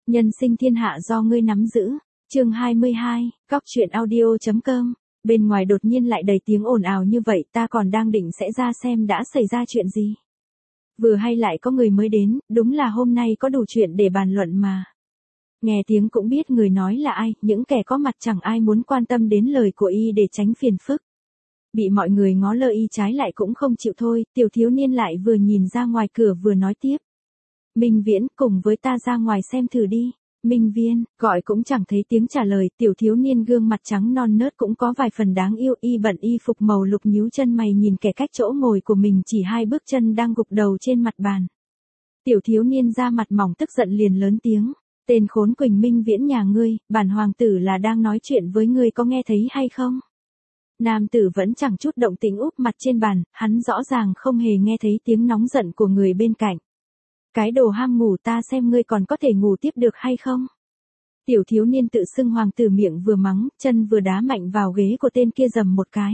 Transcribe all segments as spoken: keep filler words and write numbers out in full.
Nhân sinh thiên hạ do ngươi nắm giữ. Chương hai mươi hai, Cóc truyện audio.com. Bên ngoài đột nhiên lại đầy tiếng ồn ào như vậy, ta còn đang định sẽ ra xem đã xảy ra chuyện gì. Vừa hay lại có người mới đến, đúng là hôm nay có đủ chuyện để bàn luận mà. Nghe tiếng cũng biết người nói là ai, những kẻ có mặt chẳng ai muốn quan tâm đến lời của y để tránh phiền phức. Bị mọi người ngó lơ y trái lại cũng không chịu thôi, tiểu thiếu niên lại vừa nhìn ra ngoài cửa vừa nói tiếp. Minh Viễn, cùng với ta ra ngoài xem thử đi. Minh Viên, gọi cũng chẳng thấy tiếng trả lời, tiểu thiếu niên gương mặt trắng non nớt cũng có vài phần đáng yêu, y bận y phục màu lục nhíu chân mày nhìn kẻ cách chỗ ngồi của mình chỉ hai bước chân đang gục đầu trên mặt bàn. Tiểu thiếu niên ra mặt mỏng tức giận liền lớn tiếng, tên khốn Quỳnh Minh Viễn nhà ngươi, bản hoàng tử là đang nói chuyện với ngươi có nghe thấy hay không? Nam tử vẫn chẳng chút động tĩnh úp mặt trên bàn, hắn rõ ràng không hề nghe thấy tiếng nóng giận của người bên cạnh. Cái đồ ham ngủ, ta xem ngươi còn có thể ngủ tiếp được hay không? Tiểu thiếu niên tự xưng hoàng tử miệng vừa mắng, chân vừa đá mạnh vào ghế của tên kia dầm một cái.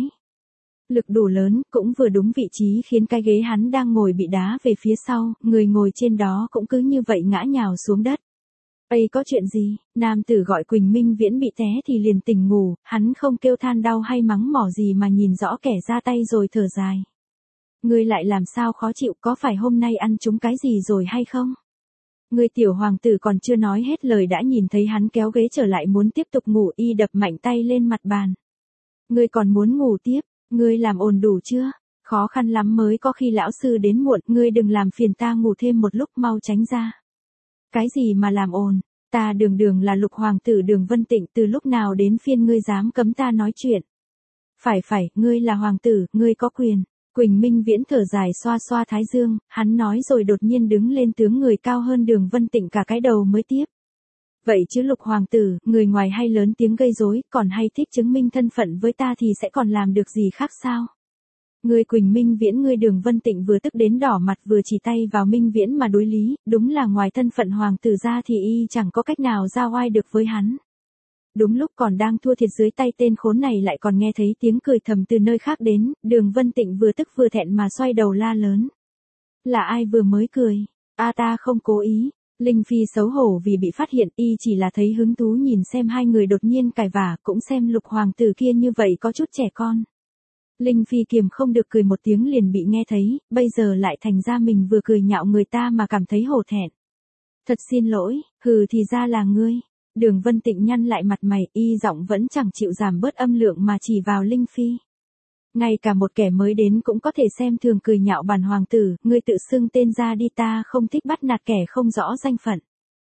Lực đủ lớn, cũng vừa đúng vị trí khiến cái ghế hắn đang ngồi bị đá về phía sau, người ngồi trên đó cũng cứ như vậy ngã nhào xuống đất. Ây có chuyện gì? Nam tử gọi Quỳnh Minh Viễn bị té thì liền tỉnh ngủ, hắn không kêu than đau hay mắng mỏ gì mà nhìn rõ kẻ ra tay rồi thở dài. Ngươi lại làm sao khó chịu, có phải hôm nay ăn trúng cái gì rồi hay không? Ngươi tiểu hoàng tử còn chưa nói hết lời đã nhìn thấy hắn kéo ghế trở lại muốn tiếp tục ngủ, y đập mạnh tay lên mặt bàn. Ngươi còn muốn ngủ tiếp, ngươi làm ồn đủ chưa? Khó khăn lắm mới có khi lão sư đến muộn, ngươi đừng làm phiền ta ngủ thêm một lúc, mau tránh ra. Cái gì mà làm ồn, ta đường đường là lục hoàng tử Đường Vân Tịnh, từ lúc nào đến phiên ngươi dám cấm ta nói chuyện? Phải phải, ngươi là hoàng tử, ngươi có quyền. Quỳnh Minh Viễn thở dài xoa xoa thái dương, hắn nói rồi đột nhiên đứng lên, tướng người cao hơn Đường Vân Tịnh cả cái đầu mới tiếp. Vậy chứ lục hoàng tử, người ngoài hay lớn tiếng gây rối, còn hay thích chứng minh thân phận với ta thì sẽ còn làm được gì khác sao? Người Quỳnh Minh Viễn, người Đường Vân Tịnh vừa tức đến đỏ mặt vừa chỉ tay vào Minh Viễn mà đối lý, đúng là ngoài thân phận hoàng tử ra thì y chẳng có cách nào ra oai được với hắn. Đúng lúc còn đang thua thiệt dưới tay tên khốn này lại còn nghe thấy tiếng cười thầm từ nơi khác đến, Đường Vân Tịnh vừa tức vừa thẹn mà xoay đầu la lớn. Là ai vừa mới cười? A ta không cố ý. Linh Phi xấu hổ vì bị phát hiện, y chỉ là thấy hứng thú nhìn xem hai người đột nhiên cãi vả, cũng xem lục hoàng tử kia như vậy có chút trẻ con. Linh Phi kiềm không được cười một tiếng liền bị nghe thấy, bây giờ lại thành ra mình vừa cười nhạo người ta mà cảm thấy hổ thẹn. Thật xin lỗi, hừ thì ra là ngươi. Đường Vân Tịnh nhăn lại mặt mày, y giọng vẫn chẳng chịu giảm bớt âm lượng mà chỉ vào Linh Phi. Ngay cả một kẻ mới đến cũng có thể xem thường cười nhạo bản hoàng tử, ngươi tự xưng tên ra đi, ta không thích bắt nạt kẻ không rõ danh phận.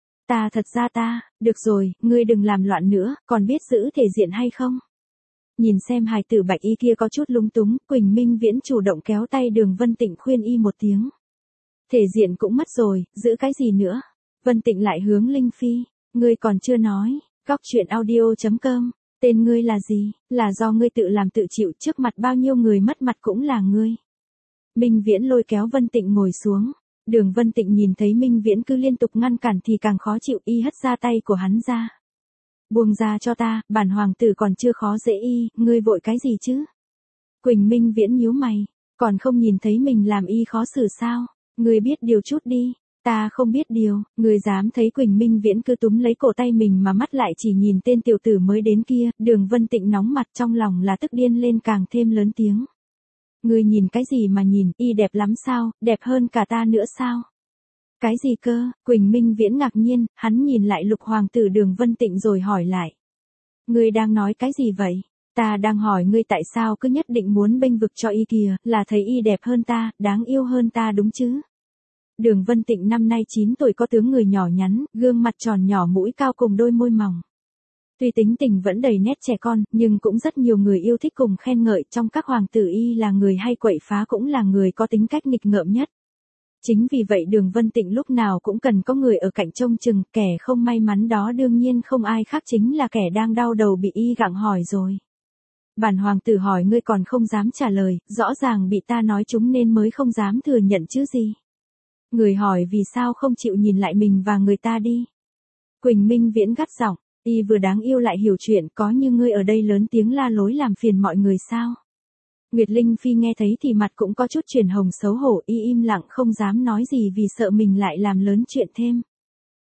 Ta thật ra ta, được rồi, ngươi đừng làm loạn nữa, còn biết giữ thể diện hay không? Nhìn xem hài tử bạch y kia có chút lúng túng, Quỳnh Minh Viễn chủ động kéo tay Đường Vân Tịnh khuyên y một tiếng. Thể diện cũng mất rồi, giữ cái gì nữa? Vân Tịnh lại hướng Linh Phi. Ngươi còn chưa nói, Cóc truyện audio.com, tên ngươi là gì, là do ngươi tự làm tự chịu, trước mặt bao nhiêu người mất mặt cũng là ngươi. Minh Viễn lôi kéo Vân Tịnh ngồi xuống, Đường Vân Tịnh nhìn thấy Minh Viễn cứ liên tục ngăn cản thì càng khó chịu, y hất ra tay của hắn ra. Buông ra cho ta, bản hoàng tử còn chưa khó dễ y, ngươi vội cái gì chứ? Quỳnh Minh Viễn nhíu mày, còn không nhìn thấy mình làm y khó xử sao, ngươi biết điều chút đi. Ta không biết điều, người dám thấy Quỳnh Minh Viễn cứ túm lấy cổ tay mình mà mắt lại chỉ nhìn tên tiểu tử mới đến kia, Đường Vân Tịnh nóng mặt trong lòng là tức điên lên càng thêm lớn tiếng. Người nhìn cái gì mà nhìn, y đẹp lắm sao, đẹp hơn cả ta nữa sao? Cái gì cơ? Quỳnh Minh Viễn ngạc nhiên, hắn nhìn lại lục hoàng tử Đường Vân Tịnh rồi hỏi lại. Ngươi đang nói cái gì vậy? Ta đang hỏi ngươi tại sao cứ nhất định muốn bênh vực cho y kìa, là thấy y đẹp hơn ta, đáng yêu hơn ta đúng chứ? Đường Vân Tịnh năm nay chín tuổi, có tướng người nhỏ nhắn, gương mặt tròn nhỏ, mũi cao cùng đôi môi mỏng. Tuy tính tình vẫn đầy nét trẻ con, nhưng cũng rất nhiều người yêu thích cùng khen ngợi, trong các hoàng tử y là người hay quậy phá, cũng là người có tính cách nghịch ngợm nhất. Chính vì vậy Đường Vân Tịnh lúc nào cũng cần có người ở cạnh trông chừng, kẻ không may mắn đó đương nhiên không ai khác chính là kẻ đang đau đầu bị y gặng hỏi rồi. Bản hoàng tử hỏi ngươi còn không dám trả lời, rõ ràng bị ta nói trúng nên mới không dám thừa nhận chứ gì. Người hỏi vì sao không chịu nhìn lại mình và người ta đi. Quỳnh Minh Viễn gắt giọng, y vừa đáng yêu lại hiểu chuyện, có như ngươi ở đây lớn tiếng la lối làm phiền mọi người sao? Nguyệt Linh Phi nghe thấy thì mặt cũng có chút chuyển hồng xấu hổ, y im lặng không dám nói gì vì sợ mình lại làm lớn chuyện thêm.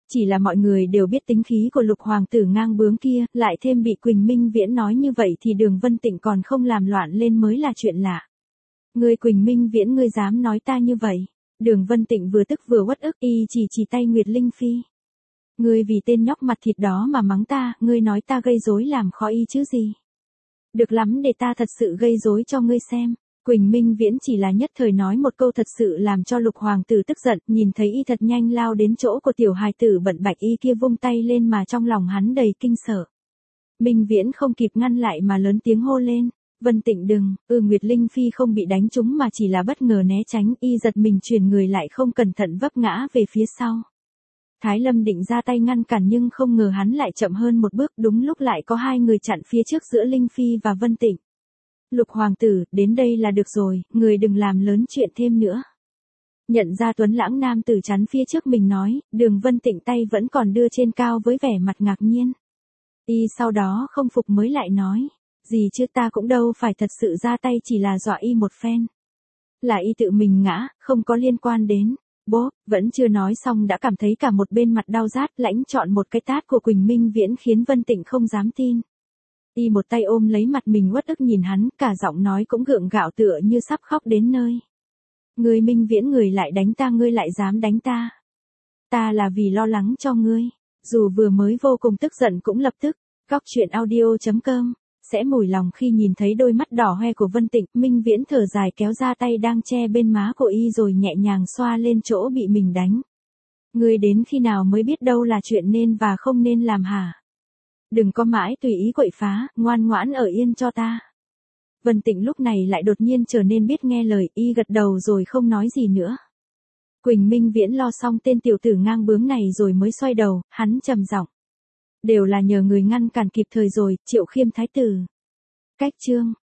Chỉ là mọi người đều biết tính khí của Lục hoàng tử ngang bướng kia, lại thêm bị Quỳnh Minh Viễn nói như vậy thì Đường Vân Tịnh còn không làm loạn lên mới là chuyện lạ. Ngươi Quỳnh Minh Viễn, ngươi dám nói ta như vậy? Đường Vân Tịnh vừa tức vừa uất ức, y chỉ chỉ tay Nguyệt Linh Phi. Ngươi vì tên nhóc mặt thịt đó mà mắng ta, ngươi nói ta gây rối làm khó y chứ gì? Được lắm, để ta thật sự gây rối cho ngươi xem. Quỳnh Minh Viễn chỉ là nhất thời nói một câu thật sự làm cho Lục hoàng tử tức giận, nhìn thấy y thật nhanh lao đến chỗ của tiểu hài tử bận bạch y kia vung tay lên mà trong lòng hắn đầy kinh sợ. Minh Viễn không kịp ngăn lại mà lớn tiếng hô lên. Vân Tịnh đừng, ừ Nguyệt Linh Phi không bị đánh trúng mà chỉ là bất ngờ né tránh, y giật mình chuyển người lại không cẩn thận vấp ngã về phía sau. Thái Lâm định ra tay ngăn cản nhưng không ngờ hắn lại chậm hơn một bước, đúng lúc lại có hai người chặn phía trước giữa Linh Phi và Vân Tịnh. Lục hoàng tử, đến đây là được rồi, người đừng làm lớn chuyện thêm nữa. Nhận ra tuấn lãng nam tử chắn phía trước mình nói, Đường Vân Tịnh tay vẫn còn đưa trên cao với vẻ mặt ngạc nhiên. Y sau đó không phục mới lại nói. Gì chứ, ta cũng đâu phải thật sự ra tay, chỉ là dọa y một phen. Là y tự mình ngã, không có liên quan đến. Bố, vẫn chưa nói xong đã cảm thấy cả một bên mặt đau rát, lãnh chọn một cái tát của Quỳnh Minh Viễn khiến Vân Tịnh không dám tin. Y một tay ôm lấy mặt mình uất ức nhìn hắn, cả giọng nói cũng gượng gạo tựa như sắp khóc đến nơi. Ngươi Minh Viễn, người lại đánh ta, ngươi lại dám đánh ta. Ta là vì lo lắng cho ngươi. Dù vừa mới vô cùng tức giận cũng lập tức. Góc truyện audio chấm com sẽ mủi lòng khi nhìn thấy đôi mắt đỏ hoe của Vân Tịnh. Minh Viễn thở dài kéo ra tay đang che bên má của y rồi nhẹ nhàng xoa lên chỗ bị mình đánh. Ngươi đến khi nào mới biết đâu là chuyện nên và không nên làm hả? Đừng có mãi tùy ý quậy phá, ngoan ngoãn ở yên cho ta. Vân Tịnh lúc này lại đột nhiên trở nên biết nghe lời, y gật đầu rồi không nói gì nữa. Quỳnh Minh Viễn lo xong tên tiểu tử ngang bướng này rồi mới xoay đầu, hắn trầm giọng. Đều là nhờ người ngăn cản kịp thời rồi, Triệu Khiêm thái tử. Cách chương